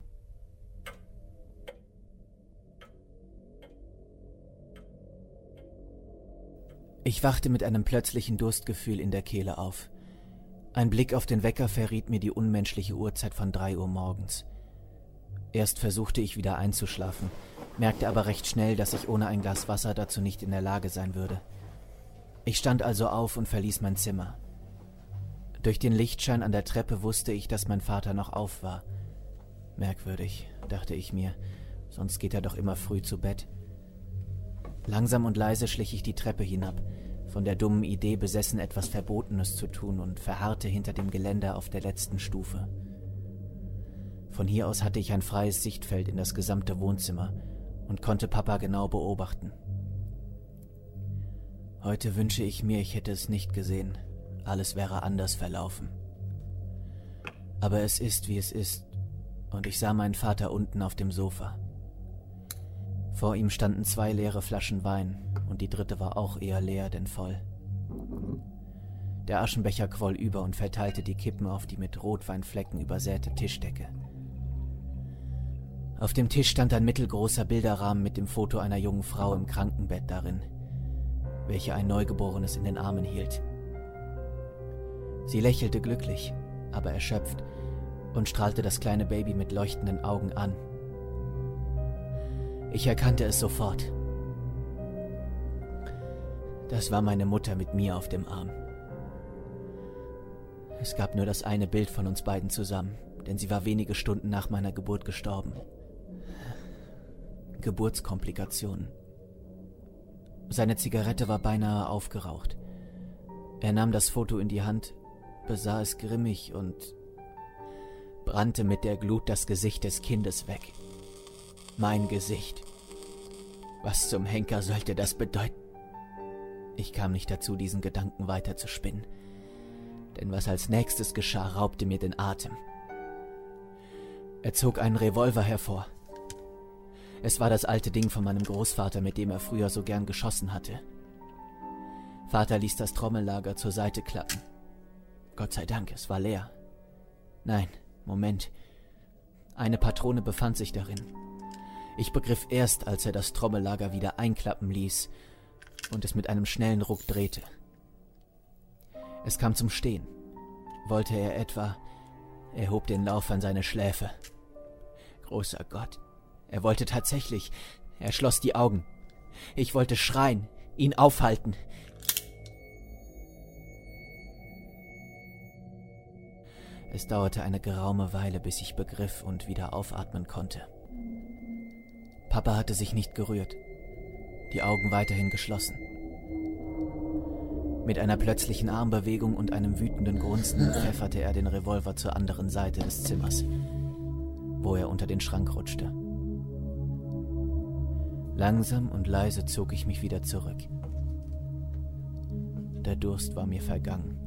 D: Ich wachte mit einem plötzlichen Durstgefühl in der Kehle auf. Ein Blick auf den Wecker verriet mir die unmenschliche Uhrzeit von drei Uhr morgens. Erst versuchte ich wieder einzuschlafen, merkte aber recht schnell, dass ich ohne ein Glas Wasser dazu nicht in der Lage sein würde. Ich stand also auf und verließ mein Zimmer. Durch den Lichtschein an der Treppe wusste ich, dass mein Vater noch auf war. Merkwürdig, dachte ich mir, sonst geht er doch immer früh zu Bett. Langsam und leise schlich ich die Treppe hinab, von der dummen Idee besessen, etwas Verbotenes zu tun, und verharrte hinter dem Geländer auf der letzten Stufe. Von hier aus hatte ich ein freies Sichtfeld in das gesamte Wohnzimmer und konnte Papa genau beobachten. Heute wünsche ich mir, ich hätte es nicht gesehen. Alles wäre anders verlaufen. Aber es ist, wie es ist, und ich sah meinen Vater unten auf dem Sofa. Vor ihm standen zwei leere Flaschen Wein, und die dritte war auch eher leer denn voll. Der Aschenbecher quoll über und verteilte die Kippen auf die mit Rotweinflecken übersäte Tischdecke. Auf dem Tisch stand ein mittelgroßer Bilderrahmen mit dem Foto einer jungen Frau im Krankenbett darin, welche ein Neugeborenes in den Armen hielt. Sie lächelte glücklich, aber erschöpft, und strahlte das kleine Baby mit leuchtenden Augen an. Ich erkannte es sofort. Das war meine Mutter mit mir auf dem Arm. Es gab nur das eine Bild von uns beiden zusammen, denn sie war wenige Stunden nach meiner Geburt gestorben. Geburtskomplikationen. Seine Zigarette war beinahe aufgeraucht. Er nahm das Foto in die Hand, besah es grimmig und brannte mit der Glut das Gesicht des Kindes weg. Mein Gesicht. Was zum Henker sollte das bedeuten? Ich kam nicht dazu, diesen Gedanken weiter zu spinnen. Denn was als nächstes geschah, raubte mir den Atem. Er zog einen Revolver hervor. Es war das alte Ding von meinem Großvater, mit dem er früher so gern geschossen hatte. Vater ließ das Trommellager zur Seite klappen. Gott sei Dank, es war leer. Nein, Moment. Eine Patrone befand sich darin. Ich begriff erst, als er das Trommellager wieder einklappen ließ und es mit einem schnellen Ruck drehte. Es kam zum Stehen. Wollte er etwa... Er hob den Lauf an seine Schläfe. Großer Gott. Er wollte tatsächlich... Er schloss die Augen. Ich wollte schreien, ihn aufhalten. Es dauerte eine geraume Weile, bis ich begriff und wieder aufatmen konnte. Papa hatte sich nicht gerührt, die Augen weiterhin geschlossen. Mit einer plötzlichen Armbewegung und einem wütenden Grunzen pfefferte er den Revolver zur anderen Seite des Zimmers, wo er unter den Schrank rutschte. Langsam und leise zog ich mich wieder zurück. Der Durst war mir vergangen.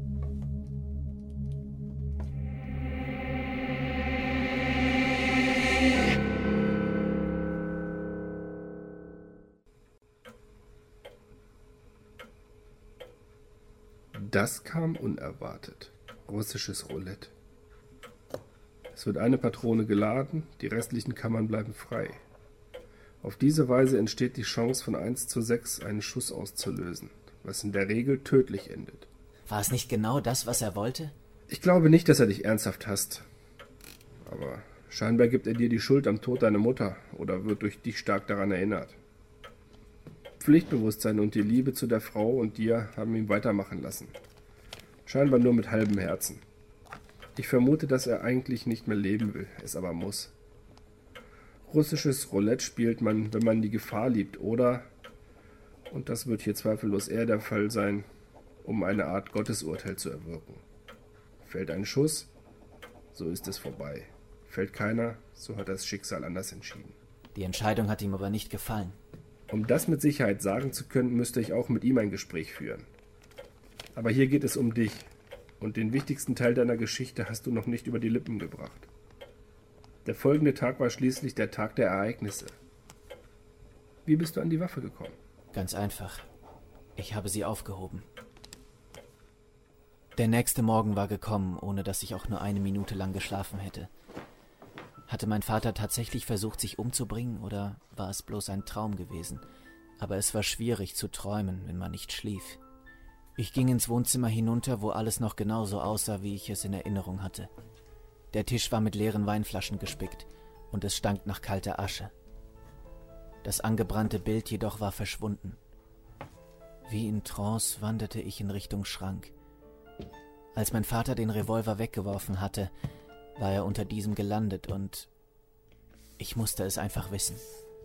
B: Das kam unerwartet. Russisches Roulette. Es wird eine Patrone geladen, die restlichen Kammern bleiben frei. Auf diese Weise entsteht die Chance, von eins zu sechs einen Schuss auszulösen, was in der Regel tödlich endet.
D: War es nicht genau das, was er wollte?
B: Ich glaube nicht, dass er dich ernsthaft hasst. Aber scheinbar gibt er dir die Schuld am Tod deiner Mutter oder wird durch dich stark daran erinnert. Pflichtbewusstsein und die Liebe zu der Frau und dir haben ihn weitermachen lassen. Scheinbar nur mit halbem Herzen. Ich vermute, dass er eigentlich nicht mehr leben will, es aber muss. Russisches Roulette spielt man, wenn man die Gefahr liebt, oder, und das wird hier zweifellos eher der Fall sein, um eine Art Gottesurteil zu erwirken. Fällt ein Schuss, so ist es vorbei. Fällt keiner, so hat das Schicksal anders entschieden.
D: Die Entscheidung hat ihm aber nicht gefallen.
B: Um das mit Sicherheit sagen zu können, müsste ich auch mit ihm ein Gespräch führen. Aber hier geht es um dich. Und den wichtigsten Teil deiner Geschichte hast du noch nicht über die Lippen gebracht. Der folgende Tag war schließlich der Tag der Ereignisse. Wie bist du an die Waffe gekommen?
D: Ganz einfach. Ich habe sie aufgehoben. Der nächste Morgen war gekommen, ohne dass ich auch nur eine Minute lang geschlafen hätte. Hatte mein Vater tatsächlich versucht, sich umzubringen, oder war es bloß ein Traum gewesen? Aber es war schwierig zu träumen, wenn man nicht schlief. Ich ging ins Wohnzimmer hinunter, wo alles noch genauso aussah, wie ich es in Erinnerung hatte. Der Tisch war mit leeren Weinflaschen gespickt und es stank nach kalter Asche. Das angebrannte Bild jedoch war verschwunden. Wie in Trance wanderte ich in Richtung Schrank. Als mein Vater den Revolver weggeworfen hatte, war er unter diesem gelandet und ich musste es einfach wissen.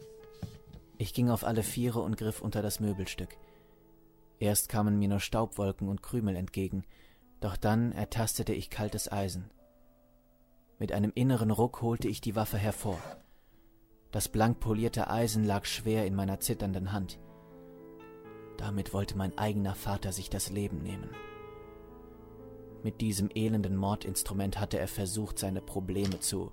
D: Ich ging auf alle Viere und griff unter das Möbelstück. Erst kamen mir nur Staubwolken und Krümel entgegen, doch dann ertastete ich kaltes Eisen. Mit einem inneren Ruck holte ich die Waffe hervor. Das blank polierte Eisen lag schwer in meiner zitternden Hand. Damit wollte mein eigener Vater sich das Leben nehmen. Mit diesem elenden Mordinstrument hatte er versucht, seine Probleme zu...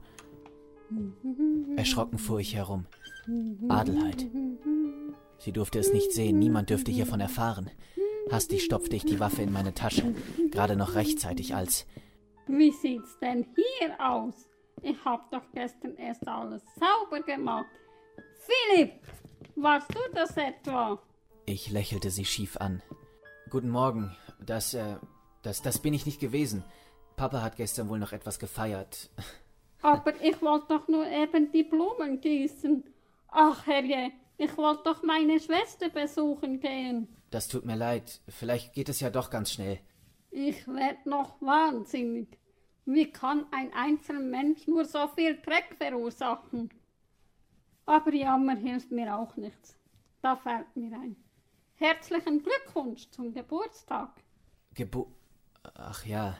D: Erschrocken fuhr ich herum. Adelheid. Sie durfte es nicht sehen, niemand dürfte hiervon erfahren. Hastig stopfte ich die Waffe in meine Tasche, gerade noch rechtzeitig als...
M: Wie sieht's denn hier aus? Ich hab doch gestern erst alles sauber gemacht. Philipp, warst du das etwa?
D: Ich lächelte sie schief an. Guten Morgen, das, äh, das, das bin ich nicht gewesen. Papa hat gestern wohl noch etwas gefeiert.
M: Aber ich wollte doch nur eben die Blumen gießen. Ach, Herrje, ich wollte doch meine Schwester besuchen gehen.
D: Das tut mir leid, vielleicht geht es ja doch ganz schnell.
M: Ich werd noch wahnsinnig. Wie kann ein einzelner Mensch nur so viel Dreck verursachen? Aber Jammer hilft mir auch nichts. Da fällt mir ein. Herzlichen Glückwunsch zum Geburtstag.
D: Gebu... Ach ja.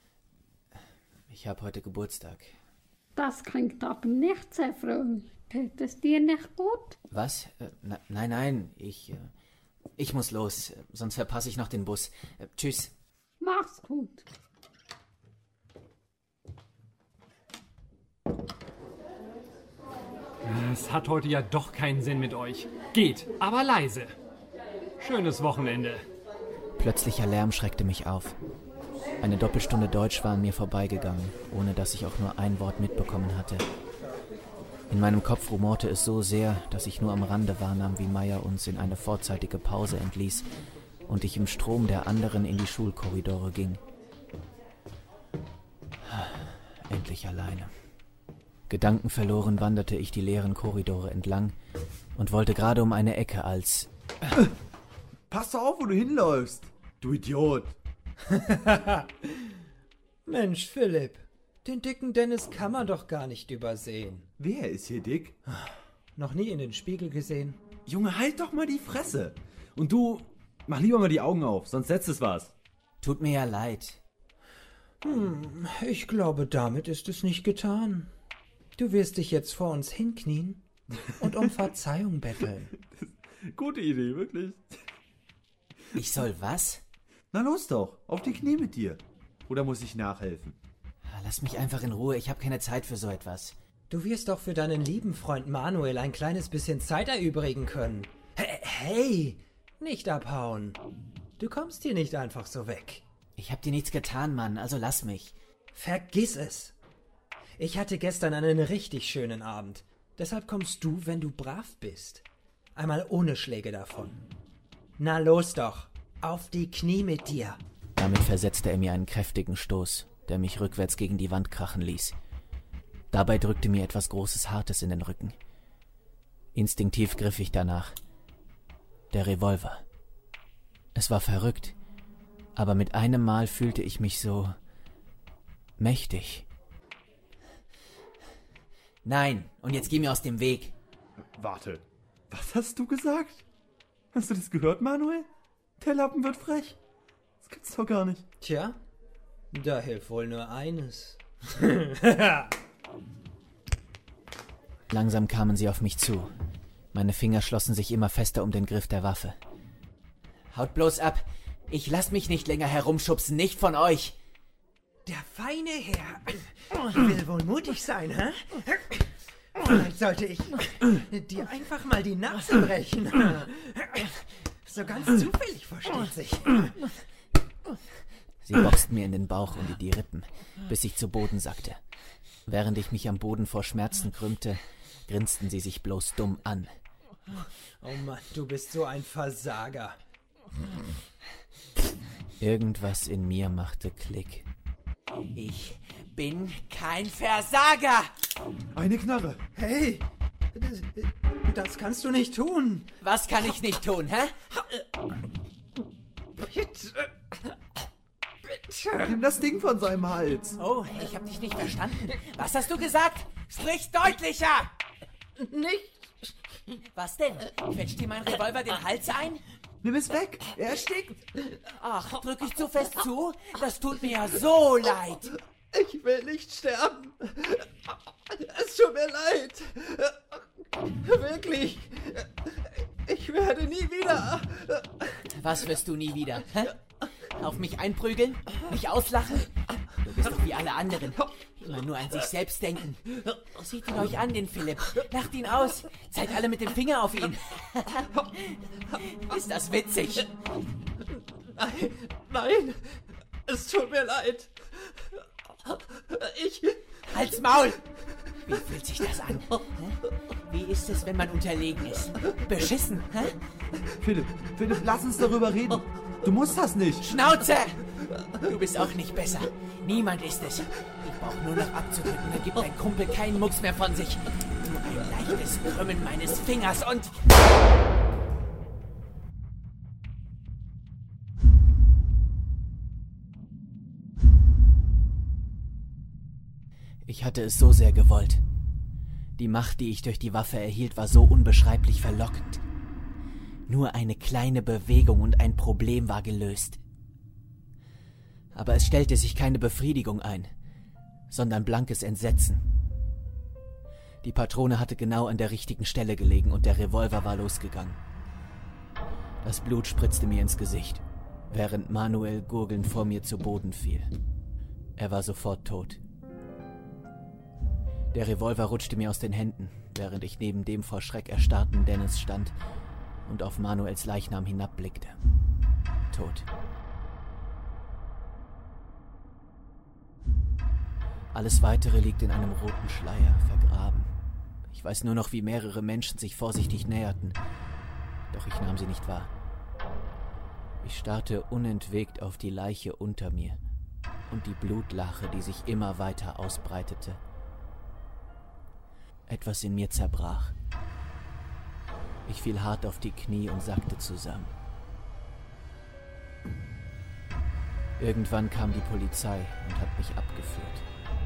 D: Ich habe heute Geburtstag.
M: Das klingt aber nicht sehr fröhlich. Geht es dir nicht gut?
D: Was? Äh, na, nein, nein. Ich... Äh, ich muss los, sonst verpasse ich noch den Bus. Äh, tschüss.
M: Mach's gut.
J: Es hat heute ja doch keinen Sinn mit euch. Geht, aber leise. Schönes Wochenende.
D: Plötzlicher Lärm schreckte mich auf. Eine Doppelstunde Deutsch war an mir vorbeigegangen, ohne dass ich auch nur ein Wort mitbekommen hatte. In meinem Kopf rumorte es so sehr, dass ich nur am Rande wahrnahm, wie Meier uns in eine vorzeitige Pause entließ und ich im Strom der anderen in die Schulkorridore ging. Endlich alleine. Gedankenverloren wanderte ich die leeren Korridore entlang und wollte gerade um eine Ecke, als...
F: Pass doch auf, wo du hinläufst, du Idiot.
H: Mensch, Philipp, den dicken Dennis kann man doch gar nicht übersehen.
F: Wer ist hier dick?
H: Noch nie in den Spiegel gesehen?
F: Junge, halt doch mal die Fresse. Und du, mach lieber mal die Augen auf, sonst setzt es was.
D: Tut mir ja leid.
H: Hm, ich glaube, damit ist es nicht getan. Du wirst dich jetzt vor uns hinknien und um Verzeihung betteln.
F: Gute Idee, wirklich.
D: Ich soll was?
F: Na los doch, auf die Knie mit dir. Oder muss ich nachhelfen?
D: Lass mich einfach in Ruhe, ich habe keine Zeit für so etwas.
H: Du wirst doch für deinen lieben Freund Manuel ein kleines bisschen Zeit erübrigen können. Hey, hey, nicht abhauen. Du kommst hier nicht einfach so weg.
D: Ich hab dir nichts getan, Mann, also lass mich.
H: Vergiss es. Ich hatte gestern einen richtig schönen Abend. Deshalb kommst du, wenn du brav bist. Einmal ohne Schläge davon. Na los doch, auf die Knie mit dir.
D: Damit versetzte er mir einen kräftigen Stoß, der mich rückwärts gegen die Wand krachen ließ. Dabei drückte mir etwas Großes, Hartes in den Rücken. Instinktiv griff ich danach. Der Revolver. Es war verrückt, aber mit einem Mal fühlte ich mich so mächtig. Nein, und jetzt geh mir aus dem Weg.
F: Warte, was hast du gesagt? Hast du das gehört, Manuel? Der Lappen wird frech. Das gibt's doch gar nicht.
H: Tja, da hilft wohl nur eines.
D: Langsam kamen sie auf mich zu. Meine Finger schlossen sich immer fester um den Griff der Waffe. Haut bloß ab! Ich lass mich nicht länger herumschubsen, nicht von euch!
H: Der feine Herr will wohl mutig sein, hä? Vielleicht sollte ich dir einfach mal die Nase brechen. So ganz zufällig, versteht sich.
D: Sie boxten mir in den Bauch und in die Rippen, bis ich zu Boden sackte. Während ich mich am Boden vor Schmerzen krümmte, grinsten sie sich bloß dumm an.
H: Oh Mann, du bist so ein Versager.
D: Irgendwas in mir machte Klick. Ich bin kein Versager!
F: Eine Knarre.
H: Hey, das, das kannst du nicht tun.
D: Was kann ich nicht tun, hä?
H: Bitte.
F: Nimm das Ding von seinem Hals.
D: Oh, ich hab dich nicht verstanden. Was hast du gesagt? Sprich deutlicher!
H: Nicht.
D: Was denn? Quetscht dir mein Revolver den Hals ein?
F: Nimm es weg, er erstickt.
D: Ach, drück ich zu fest zu? Das tut mir ja so leid.
H: Ich will nicht sterben. Es tut mir leid. Wirklich. Ich werde nie wieder.
D: Was wirst du nie wieder? Hä? Auf mich einprügeln? Mich auslachen? Du bist doch wie alle anderen. Immer nur an sich selbst denken. Seht ihn euch an, den Philipp. Lacht ihn aus. Zeigt alle mit dem Finger auf ihn. Ist das witzig?
H: Nein, nein. Es tut mir leid. Ich...
D: Halt's Maul! Wie fühlt sich das an? Hä? Wie ist es, wenn man unterlegen ist? Beschissen, hä?
F: Philipp, Philipp, lass uns darüber reden. Du musst das nicht.
D: Schnauze! Du bist auch nicht besser. Niemand ist es. Ich brauche nur noch abzudrücken, dann gibt dein Kumpel keinen Mucks mehr von sich. Nur ein leichtes Krümmen meines Fingers und... Ich hatte es so sehr gewollt. Die Macht, die ich durch die Waffe erhielt, war so unbeschreiblich verlockend. Nur eine kleine Bewegung und ein Problem war gelöst. Aber es stellte sich keine Befriedigung ein, sondern blankes Entsetzen. Die Patrone hatte genau an der richtigen Stelle gelegen und der Revolver war losgegangen. Das Blut spritzte mir ins Gesicht, während Manuel gurgelnd vor mir zu Boden fiel. Er war sofort tot. Der Revolver rutschte mir aus den Händen, während ich neben dem vor Schreck erstarrten Dennis stand und auf Manuels Leichnam hinabblickte. Tot. Alles Weitere liegt in einem roten Schleier, vergraben. Ich weiß nur noch, wie mehrere Menschen sich vorsichtig näherten. Doch ich nahm sie nicht wahr. Ich starrte unentwegt auf die Leiche unter mir und die Blutlache, die sich immer weiter ausbreitete. Etwas in mir zerbrach. Ich fiel hart auf die Knie und sackte zusammen. Irgendwann kam die Polizei und hat mich abgeführt.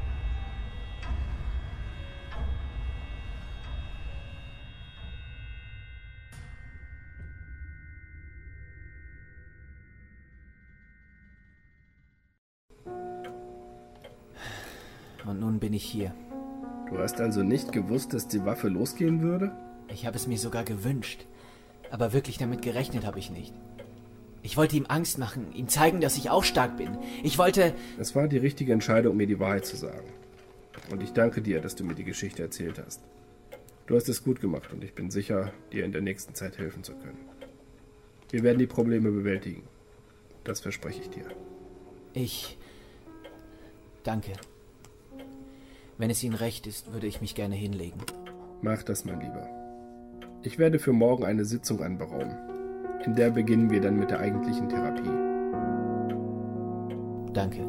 D: Und nun bin ich hier.
B: Du hast also nicht gewusst, dass die Waffe losgehen würde?
D: Ich habe es mir sogar gewünscht. Aber wirklich damit gerechnet habe ich nicht. Ich wollte ihm Angst machen, ihm zeigen, dass ich auch stark bin. Ich wollte...
B: Es war die richtige Entscheidung, mir die Wahrheit zu sagen. Und ich danke dir, dass du mir die Geschichte erzählt hast. Du hast es gut gemacht und ich bin sicher, dir in der nächsten Zeit helfen zu können. Wir werden die Probleme bewältigen. Das verspreche ich dir.
D: Ich... Danke. Wenn es Ihnen recht ist, würde ich mich gerne hinlegen.
B: Mach das, mein Lieber. Ich werde für morgen eine Sitzung anberaumen. In der beginnen wir dann mit der eigentlichen Therapie.
D: Danke.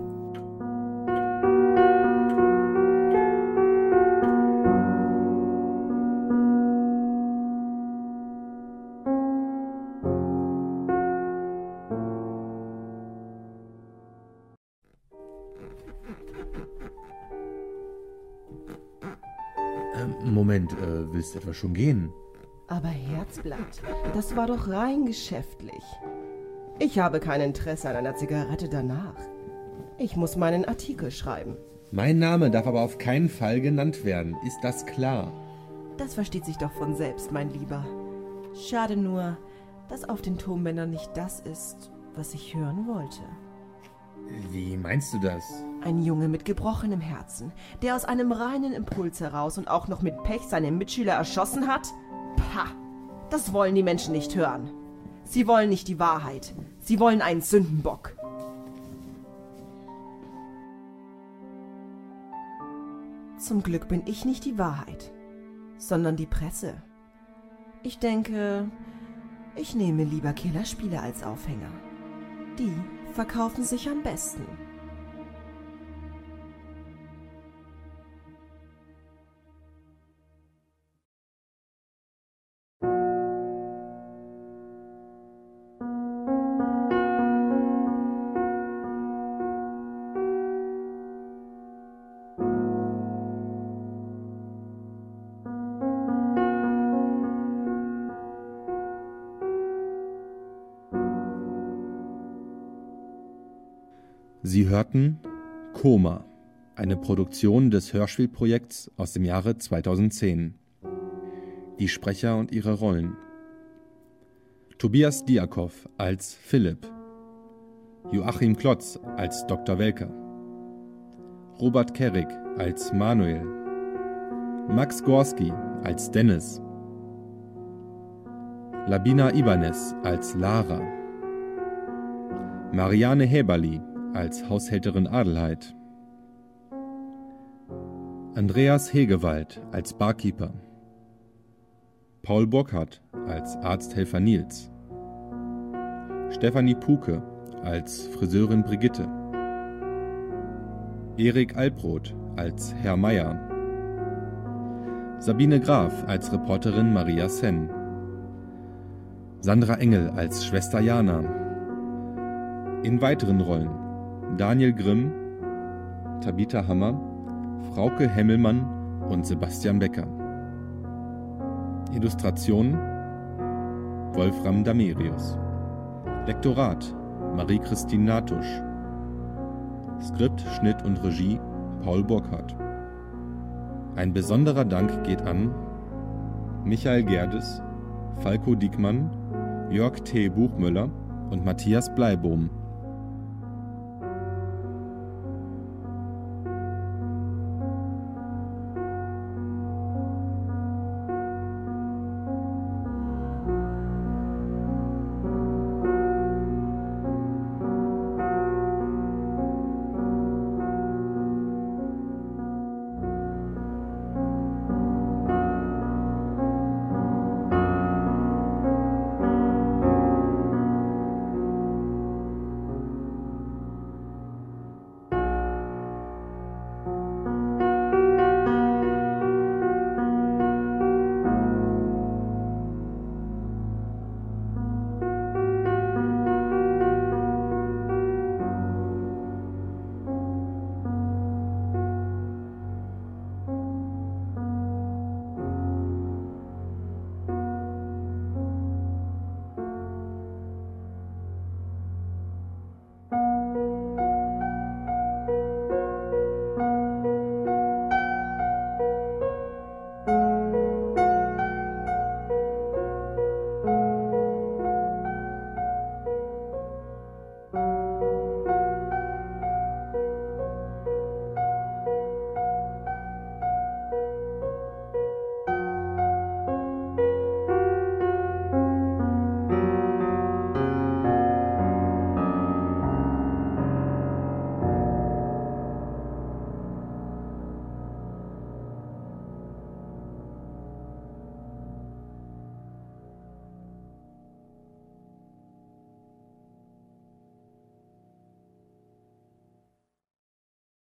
E: Moment, äh, willst du etwa schon gehen?
I: Aber Herzblatt, das war doch rein geschäftlich. Ich habe kein Interesse an einer Zigarette danach. Ich muss meinen Artikel schreiben.
E: Mein Name darf aber auf keinen Fall genannt werden, ist das klar?
I: Das versteht sich doch von selbst, mein Lieber. Schade nur, dass auf den Tonbändern nicht das ist, was ich hören wollte.
E: Wie meinst du das?
I: Ein Junge mit gebrochenem Herzen, der aus einem reinen Impuls heraus und auch noch mit Pech seine Mitschüler erschossen hat? Pah! Das wollen die Menschen nicht hören. Sie wollen nicht die Wahrheit. Sie wollen einen Sündenbock. Zum Glück bin ich nicht die Wahrheit, sondern die Presse. Ich denke, ich nehme lieber Killerspiele als Aufhänger. Die verkaufen sich am besten.
E: Sie hörten Koma, eine Produktion des Hörspielprojekts aus dem Jahre zweitausendzehn. Die Sprecher und ihre Rollen: Tobias Diakow als Philipp, Joachim Klotz als Doktor Welker, Robert Kerrig als Manuel, Max Gorski als Dennis, Labina Ibanez als Lara, Marianne Häberli als Haushälterin Adelheid, Andreas Hegewald als Barkeeper, Paul Burkhardt als Arzthelfer Nils, Stefanie Puke als Friseurin Brigitte, Erik Albrot als Herr Meier, Sabine Graf als Reporterin Maria Senn, Sandra Engel als Schwester Jana. In weiteren Rollen Daniel Grimm, Tabitha Hammer, Frauke Hemmelmann und Sebastian Becker. Illustration Wolfram Damerius. Lektorat Marie-Christine Natusch. Skript, Schnitt und Regie Paul Burkhardt. Ein besonderer Dank geht an Michael Gerdes, Falko Diekmann, Jörg T. Buchmüller und Matthias Bleibohm.